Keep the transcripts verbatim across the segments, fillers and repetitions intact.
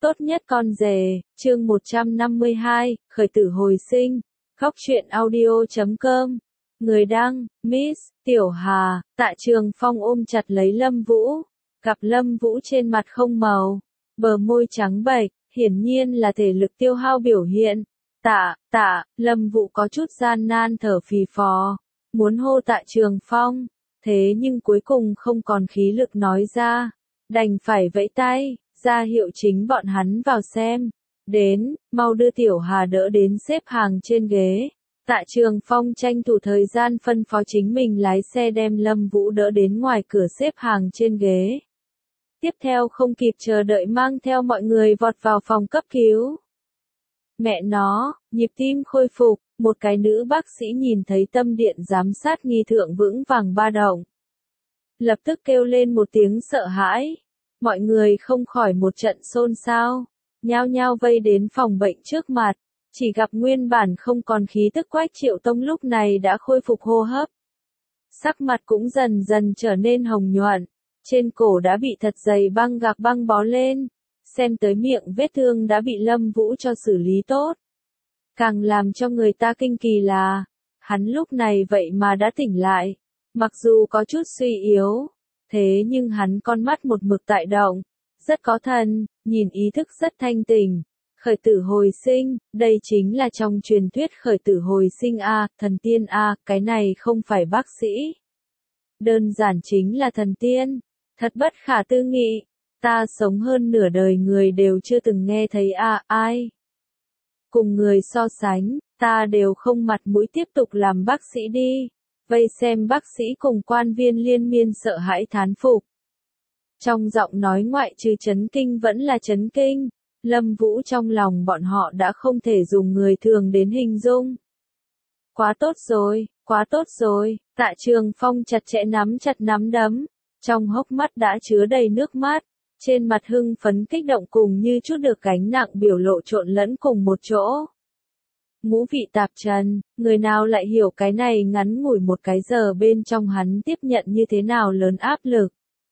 Tốt nhất con rể, chương một trăm năm mươi hai, khởi tử hồi sinh, góc truyện audio chấm com. Người đăng, Miss Tiểu Hà. Tạ Trường Phong ôm chặt lấy Lâm Vũ, gặp Lâm Vũ trên mặt không màu, bờ môi trắng bệch, hiển nhiên là thể lực tiêu hao biểu hiện. Tạ, tạ, Lâm Vũ có chút gian nan thở phì phò, muốn hô Tạ Trường Phong, thế nhưng cuối cùng không còn khí lực nói ra, đành phải vẫy tay, ra hiệu chính bọn hắn vào xem. Đến, mau đưa Tiểu Hà đỡ đến xếp hàng trên ghế. Tạ Trường Phong tranh thủ thời gian phân phó chính mình lái xe đem Lâm Vũ đỡ đến ngoài cửa xếp hàng trên ghế. Tiếp theo không kịp chờ đợi mang theo mọi người vọt vào phòng cấp cứu. Mẹ nó, nhịp tim khôi phục, một cái nữ bác sĩ nhìn thấy tâm điện giám sát nghi thượng vững vàng ba động. Lập tức kêu lên một tiếng sợ hãi. Mọi người không khỏi một trận xôn xao, nhao nhao vây đến phòng bệnh trước mặt, chỉ gặp nguyên bản không còn khí tức Quách Triệu Tông lúc này đã khôi phục hô hấp. Sắc mặt cũng dần dần trở nên hồng nhuận, trên cổ đã bị thật dày băng gạc băng bó lên, xem tới miệng vết thương đã bị Lâm Vũ cho xử lý tốt. Càng làm cho người ta kinh kỳ là, hắn lúc này vậy mà đã tỉnh lại, mặc dù có chút suy yếu. Thế nhưng hắn con mắt một mực tại động, rất có thần, nhìn ý thức rất thanh tỉnh. Khởi tử hồi sinh, đây chính là trong truyền thuyết khởi tử hồi sinh A, thần tiên A, cái này không phải bác sĩ. Đơn giản chính là thần tiên, thật bất khả tư nghị, ta sống hơn nửa đời người đều chưa từng nghe thấy A, ai. Cùng người so sánh, ta đều không mặt mũi tiếp tục làm bác sĩ đi. Vây xem bác sĩ cùng quan viên liên miên sợ hãi thán phục. Trong giọng nói ngoại trừ chấn kinh vẫn là chấn kinh, Lâm Vũ trong lòng bọn họ đã không thể dùng người thường đến hình dung. Quá tốt rồi, quá tốt rồi, Tạ Trường Phong chặt chẽ nắm chặt nắm đấm, trong hốc mắt đã chứa đầy nước mắt, trên mặt hưng phấn kích động cùng như chút được gánh nặng biểu lộ trộn lẫn cùng một chỗ. Ngũ vị tạp trần, người nào lại hiểu cái này ngắn ngủi một cái giờ bên trong hắn tiếp nhận như thế nào lớn áp lực.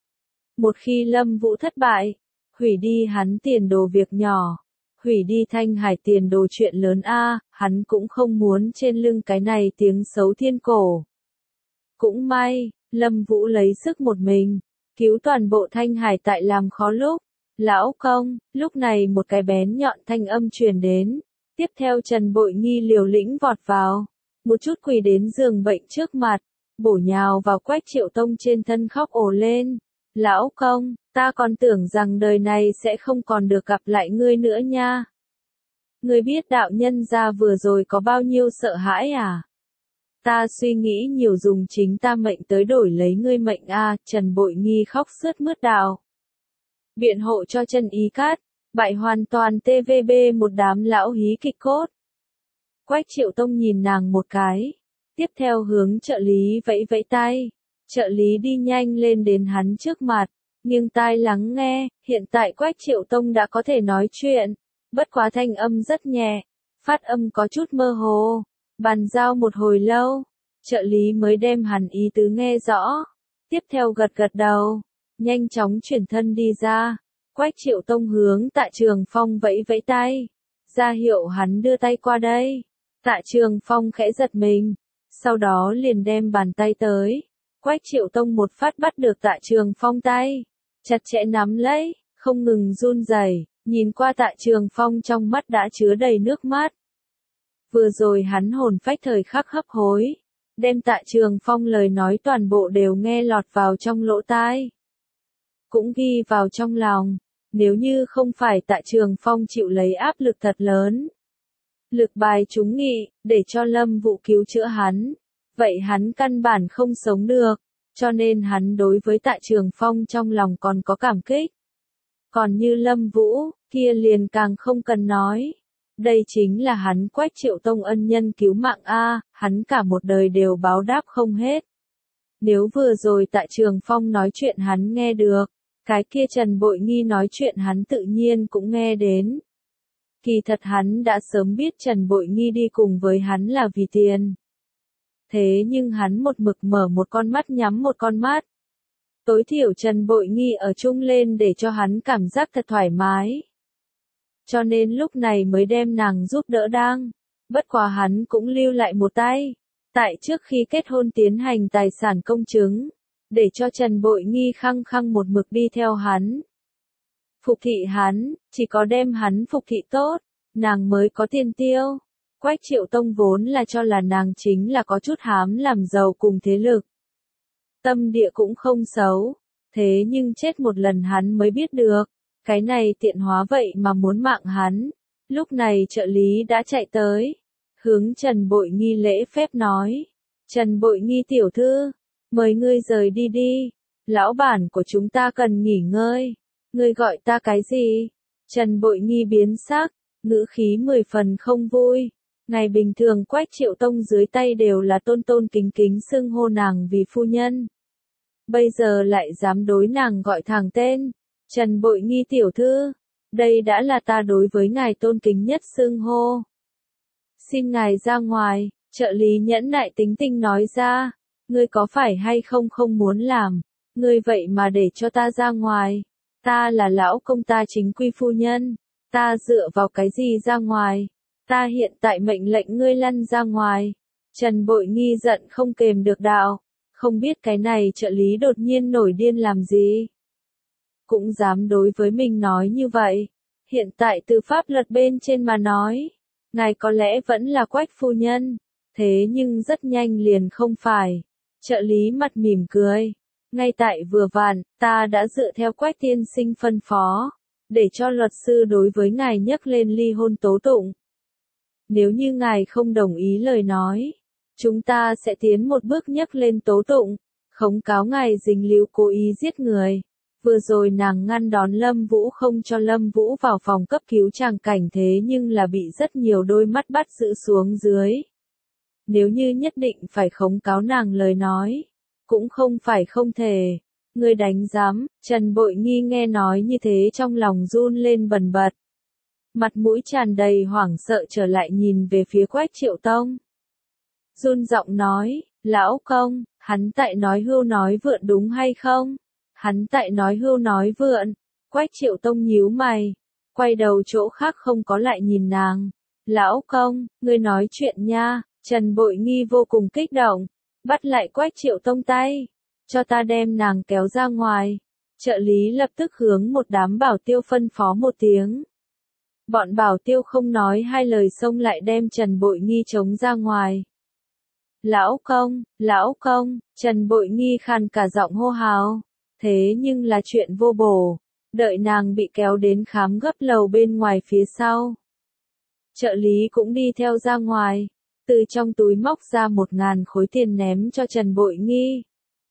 Một khi Lâm Vũ thất bại, hủy đi hắn tiền đồ việc nhỏ, hủy đi Thanh Hải tiền đồ chuyện lớn A, hắn cũng không muốn trên lưng cái này tiếng xấu thiên cổ. Cũng may, Lâm Vũ lấy sức một mình, cứu toàn bộ Thanh Hải tại làm khó lúc. Lão công, lúc này một cái bén nhọn thanh âm truyền đến. Tiếp theo Trần Bội Nghi liều lĩnh vọt vào, một chút quỳ đến giường bệnh trước mặt, bổ nhào vào Quách Triệu Tông trên thân khóc ồ lên. Lão công, ta còn tưởng rằng đời này sẽ không còn được gặp lại ngươi nữa nha. Ngươi biết đạo nhân gia vừa rồi có bao nhiêu sợ hãi à? Ta suy nghĩ nhiều dùng chính ta mệnh tới đổi lấy ngươi mệnh a. Trần Bội Nghi khóc sướt mướt đạo. Biện hộ cho Trần Ý Cát. Bại hoàn toàn tê vê bê một đám lão hí kịch cốt. Quách Triệu Tông nhìn nàng một cái. Tiếp theo hướng trợ lý vẫy vẫy tay. Trợ lý đi nhanh lên đến hắn trước mặt. Nghiêng tai lắng nghe. Hiện tại Quách Triệu Tông đã có thể nói chuyện. Bất quá thanh âm rất nhẹ. Phát âm có chút mơ hồ. Bàn giao một hồi lâu. Trợ lý mới đem hắn ý tứ nghe rõ. Tiếp theo gật gật đầu. Nhanh chóng chuyển thân đi ra. Quách Triệu Tông hướng Tạ Trường Phong vẫy vẫy tay, ra hiệu hắn đưa tay qua đây. Tạ Trường Phong khẽ giật mình, sau đó liền đem bàn tay tới. Quách Triệu Tông một phát bắt được Tạ Trường Phong tay, chặt chẽ nắm lấy, không ngừng run rẩy, nhìn qua Tạ Trường Phong trong mắt đã chứa đầy nước mắt. Vừa rồi hắn hồn phách thời khắc hấp hối, đem Tạ Trường Phong lời nói toàn bộ đều nghe lọt vào trong lỗ tai, cũng ghi vào trong lòng. Nếu như không phải Tạ Trường Phong chịu lấy áp lực thật lớn, lực bài trúng nghị, để cho Lâm Vũ cứu chữa hắn, vậy hắn căn bản không sống được, cho nên hắn đối với Tạ Trường Phong trong lòng còn có cảm kích. Còn như Lâm Vũ, kia liền càng không cần nói. Đây chính là hắn Quách Triệu Tông ân nhân cứu mạng A, hắn cả một đời đều báo đáp không hết. Nếu vừa rồi Tạ Trường Phong nói chuyện hắn nghe được, cái kia Trần Bội Nghi nói chuyện hắn tự nhiên cũng nghe đến. Kỳ thật hắn đã sớm biết Trần Bội Nghi đi cùng với hắn là vì tiền. Thế nhưng hắn một mực mở một con mắt nhắm một con mắt. Tối thiểu Trần Bội Nghi ở chung lên để cho hắn cảm giác thật thoải mái. cho nên lúc này mới đem nàng giúp đỡ đang. Bất quá hắn cũng lưu lại một tay, tại trước khi kết hôn tiến hành tài sản công chứng, để cho Trần Bội Nghi khăng khăng một mực đi theo hắn. Phục thị hắn, chỉ có đem hắn phục thị tốt, nàng mới có tiền tiêu. Quách Triệu Tông vốn là cho là nàng chính là có chút hám làm giàu cùng thế lực. Tâm địa cũng không xấu, thế nhưng chết một lần hắn mới biết được, cái này tiện hóa vậy mà muốn mạng hắn. Lúc này trợ lý đã chạy tới, hướng Trần Bội Nghi lễ phép nói, Trần Bội Nghi tiểu thư, mời ngươi rời đi đi, lão bản của chúng ta cần nghỉ ngơi, ngươi gọi ta cái gì? Trần Bội Nghi biến sắc, ngữ khí mười phần không vui. Ngày bình thường Quách Triệu Tông dưới tay đều là tôn tôn kính kính xưng hô nàng vì phu nhân. Bây giờ lại dám đối nàng gọi thẳng tên, Trần Bội Nghi tiểu thư, đây đã là ta đối với ngài tôn kính nhất xưng hô. Xin ngài ra ngoài, trợ lý nhẫn nại tính tình nói ra, ngươi có phải hay không không muốn làm, ngươi vậy mà để cho ta ra ngoài, ta là lão công ta chính quy phu nhân, ta dựa vào cái gì ra ngoài, ta hiện tại mệnh lệnh ngươi lăn ra ngoài. Trần Bội Nghi giận không kềm được đạo, không biết cái này trợ lý đột nhiên nổi điên làm gì. Cũng dám đối với mình nói như vậy, hiện tại từ pháp luật bên trên mà nói, ngài có lẽ vẫn là Quách phu nhân, thế nhưng rất nhanh liền không phải. Trợ lý mặt mỉm cười, ngay tại vừa vặn, ta đã dựa theo Quách tiên sinh phân phó, để cho luật sư đối với ngài nhắc lên ly hôn tố tụng. Nếu như ngài không đồng ý lời nói, chúng ta sẽ tiến một bước nhắc lên tố tụng, khống cáo ngài dính líu cố ý giết người. Vừa rồi nàng ngăn đón Lâm Vũ không cho Lâm Vũ vào phòng cấp cứu tràng cảnh thế nhưng là bị rất nhiều đôi mắt bắt giữ xuống dưới. Nếu như nhất định phải khống cáo nàng lời nói, cũng không phải không thể. Ngươi đánh giám, Trần Bội Nghi nghe nói như thế trong lòng run lên bần bật. Mặt mũi tràn đầy hoảng sợ trở lại nhìn về phía Quách Triệu Tông. Run giọng nói, lão công, hắn tại nói hưu nói vượn đúng hay không? Hắn tại nói hưu nói vượn. Quách Triệu Tông nhíu mày, quay đầu chỗ khác không có lại nhìn nàng. Lão công, ngươi nói chuyện nha. Trần Bội Nghi vô cùng kích động, bắt lại Quách Triệu Tông tay, cho ta đem nàng kéo ra ngoài. Trợ lý lập tức hướng một đám bảo tiêu phân phó một tiếng. Bọn bảo tiêu không nói hai lời xông lại đem Trần Bội Nghi chống ra ngoài. Lão công, lão công, Trần Bội Nghi khàn cả giọng hô hào, thế nhưng là chuyện vô bổ, đợi nàng bị kéo đến khám gấp lầu bên ngoài phía sau. Trợ lý cũng đi theo ra ngoài, từ trong túi móc ra một ngàn khối tiền ném cho Trần Bội Nghi.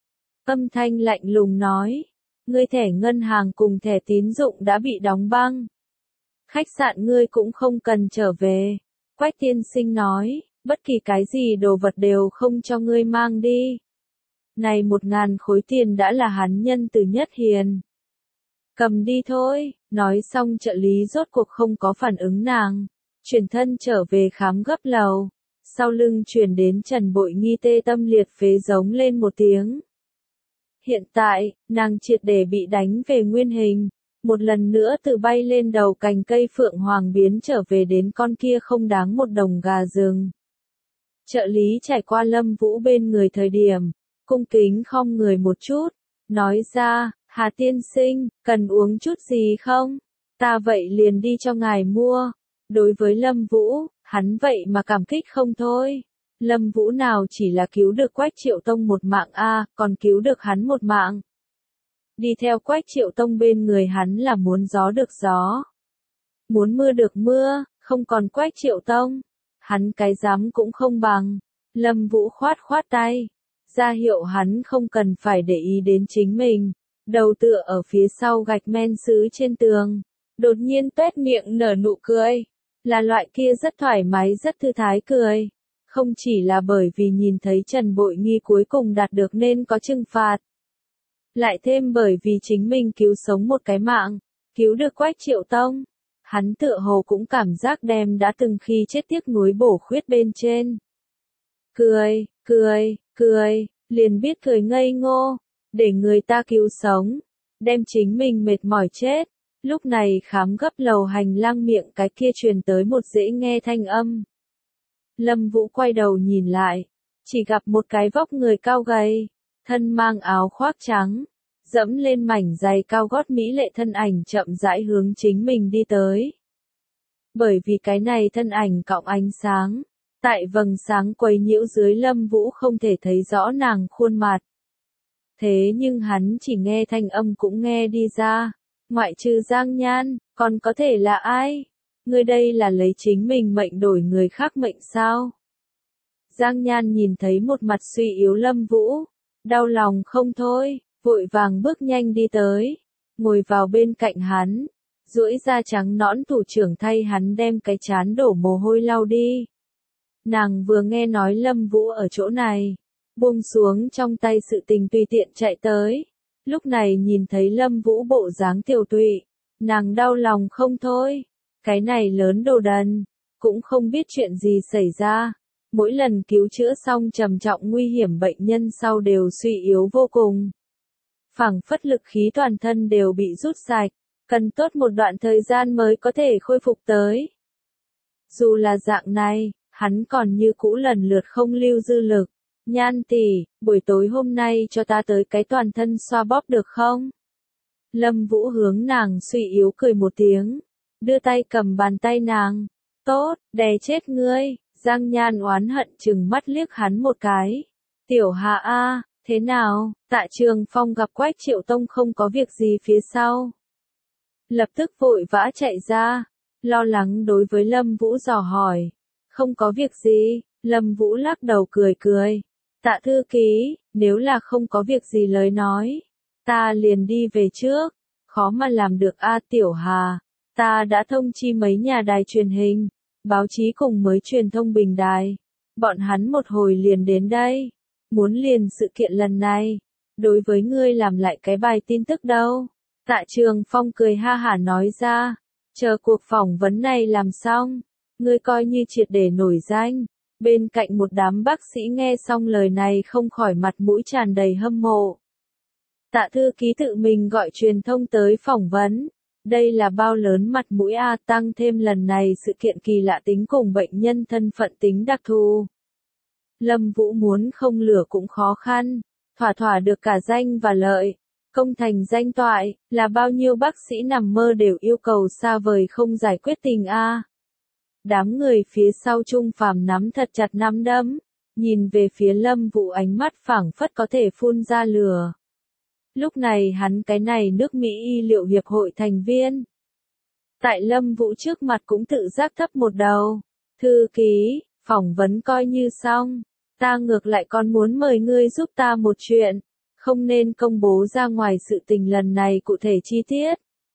Âm thanh lạnh lùng nói, ngươi thẻ ngân hàng cùng thẻ tín dụng đã bị đóng băng. Khách sạn ngươi cũng không cần trở về. Quách tiên sinh nói, bất kỳ cái gì đồ vật đều không cho ngươi mang đi. Này một ngàn khối tiền đã là hắn nhân từ nhất hiền. Cầm đi thôi, nói xong trợ lý rốt cuộc không có phản ứng nàng. Chuyển thân trở về khám gấp lầu. Sau lưng chuyển đến Trần Bội Nghi tê tâm liệt phế giống lên một tiếng. Hiện tại, nàng triệt để bị đánh về nguyên hình. Một lần nữa từ bay lên đầu cành cây phượng hoàng biến trở về đến con kia không đáng một đồng gà rừng. Trợ lý trải qua Lâm Vũ bên người thời điểm, cung kính khom người một chút, nói ra, Hà tiên sinh, cần uống chút gì không? Ta vậy liền đi cho ngài mua. Đối với Lâm Vũ, hắn vậy mà cảm kích không thôi. Lâm Vũ nào chỉ là cứu được Quách Triệu Tông một mạng a, còn cứu được hắn một mạng. Đi theo Quách Triệu Tông bên người hắn là muốn gió được gió, muốn mưa được mưa, không còn Quách Triệu Tông, hắn cái dám cũng không bằng. Lâm Vũ khoát khoát tay, ra hiệu hắn không cần phải để ý đến chính mình, đầu tựa ở phía sau gạch men sứ trên tường, đột nhiên tuét miệng nở nụ cười, là loại kia rất thoải mái rất thư thái cười, không chỉ là bởi vì nhìn thấy Trần Bội Nghi cuối cùng đạt được nên có trừng phạt, lại thêm bởi vì chính mình cứu sống một cái mạng, cứu được Quách Triệu Tông. Hắn tựa hồ cũng cảm giác đem đã từng khi chết tiếc nuối bổ khuyết bên trên. Cười, cười, cười, liền biết cười ngây ngô, để người ta cứu sống, đem chính mình mệt mỏi chết, Lúc này khám gấp lầu hành lang miệng cái kia truyền tới một dễ nghe thanh âm. Lâm Vũ quay đầu nhìn lại, chỉ gặp một cái vóc người cao gầy, thân mang áo khoác trắng, dẫm lên mảnh giày cao gót mỹ lệ thân ảnh chậm rãi hướng chính mình đi tới. Bởi vì cái này thân ảnh cọng ánh sáng, tại vầng sáng quấy nhiễu dưới Lâm Vũ không thể thấy rõ nàng khuôn mặt. Thế nhưng hắn chỉ nghe thanh âm cũng nghe đi ra, ngoại trừ Giang Nhan, còn có thể là ai? Ngươi đây là lấy chính mình mệnh đổi người khác mệnh sao? Giang Nhan nhìn thấy một mặt suy yếu Lâm Vũ, đau lòng không thôi, vội vàng bước nhanh đi tới, ngồi vào bên cạnh hắn, duỗi da trắng nõn thủ trưởng thay hắn đem cái trán đổ mồ hôi lau đi. Nàng vừa nghe nói Lâm Vũ ở chỗ này, buông xuống trong tay sự tình tùy tiện chạy tới, lúc này nhìn thấy Lâm Vũ bộ dáng tiểu tụy, nàng đau lòng không thôi, cái này lớn đồ đần, cũng không biết chuyện gì xảy ra. Mỗi lần cứu chữa xong trầm trọng nguy hiểm bệnh nhân sau đều suy yếu vô cùng. Phảng phất lực khí toàn thân đều bị rút sạch, cần tốt một đoạn thời gian mới có thể khôi phục tới. Dù là dạng này, hắn còn như cũ lần lượt không lưu dư lực. Nhan tỷ, buổi tối hôm nay cho ta tới cái toàn thân xoa bóp được không? Lâm Vũ hướng nàng suy yếu cười một tiếng, đưa tay cầm bàn tay nàng. Tốt, đè chết ngươi. Giang Nhan oán hận chừng mắt liếc hắn một cái. Tiểu Hà a, thế nào? Tạ Trường Phong gặp Quách Triệu Tông không có việc gì phía sau. Lập tức vội vã chạy ra, lo lắng đối với Lâm Vũ dò hỏi. Không có việc gì, Lâm Vũ lắc đầu cười cười. Tạ thư ký, nếu là không có việc gì lời nói, ta liền đi về trước. Khó mà làm được a Tiểu Hà, ta đã thông chi mấy nhà đài truyền hình, báo chí cùng mới truyền thông bình đài. Bọn hắn một hồi liền đến đây. Muốn liền sự kiện lần này. Đối với ngươi làm lại cái bài tin tức đâu. Tạ Trường Phong cười ha hả nói ra. Chờ cuộc phỏng vấn này làm xong. Ngươi coi như triệt để nổi danh. Bên cạnh một đám bác sĩ nghe xong lời này không khỏi mặt mũi tràn đầy hâm mộ. Tạ thư ký tự mình gọi truyền thông tới phỏng vấn. Đây là bao lớn mặt mũi a, tăng thêm lần này sự kiện kỳ lạ tính cùng bệnh nhân thân phận tính đặc thù. Lâm Vũ muốn không lửa cũng khó khăn, thỏa thỏa được cả danh và lợi, công thành danh toại, là bao nhiêu bác sĩ nằm mơ đều yêu cầu xa vời không giải quyết tình a. Đám người phía sau Trung Phàm nắm thật chặt nắm đấm, nhìn về phía Lâm Vũ ánh mắt phảng phất có thể phun ra lửa. Lúc này hắn cái này nước Mỹ y liệu hiệp hội thành viên. Tại Lâm Vũ trước mặt cũng tự giác thấp một đầu. Thư ký, phỏng vấn coi như xong. Ta ngược lại còn muốn mời ngươi giúp ta một chuyện. Không nên công bố ra ngoài sự tình lần này cụ thể chi tiết.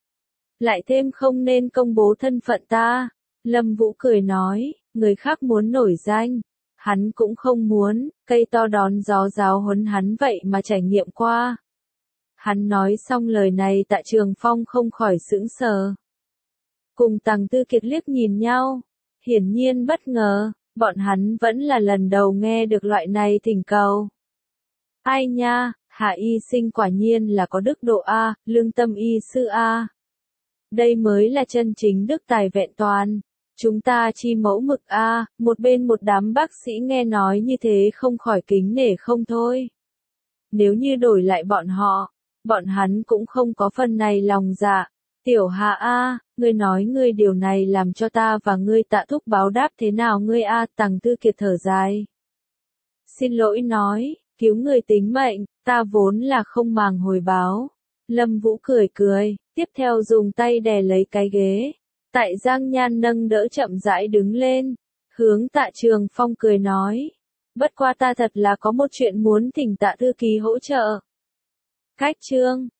Lại thêm không nên công bố thân phận ta. Lâm Vũ cười nói, người khác muốn nổi danh. Hắn cũng không muốn, cây to đón gió giáo huấn hắn vậy mà trải nghiệm qua. Hắn nói xong lời này Tạ Trường Phong không khỏi sững sờ. Cùng Tằng Tư Kiệt liếc nhìn nhau, hiển nhiên bất ngờ, bọn hắn vẫn là lần đầu nghe được loại này thỉnh cầu. Ai nha, Hạ y sinh quả nhiên là có đức độ A, lương tâm y sư A. Đây mới là chân chính đức tài vẹn toàn. Chúng ta chi mẫu mực A, một bên một đám bác sĩ nghe nói như thế không khỏi kính nể không thôi. Nếu như đổi lại bọn họ, bọn hắn cũng không có phần này lòng dạ. Tiểu Hà A, ngươi nói ngươi điều này làm cho ta và ngươi Tạ thúc báo đáp thế nào ngươi A, Tằng Tư Kiệt thở dài. Xin lỗi nói, cứu người tính mệnh, ta vốn là không màng hồi báo. Lâm Vũ cười cười, tiếp theo dùng tay đè lấy cái ghế. Tại Giang Nhan nâng đỡ chậm rãi đứng lên, hướng Tạ Trường Phong cười nói. Bất qua ta thật là có một chuyện muốn thỉnh Tạ thư ký hỗ trợ. Cách chương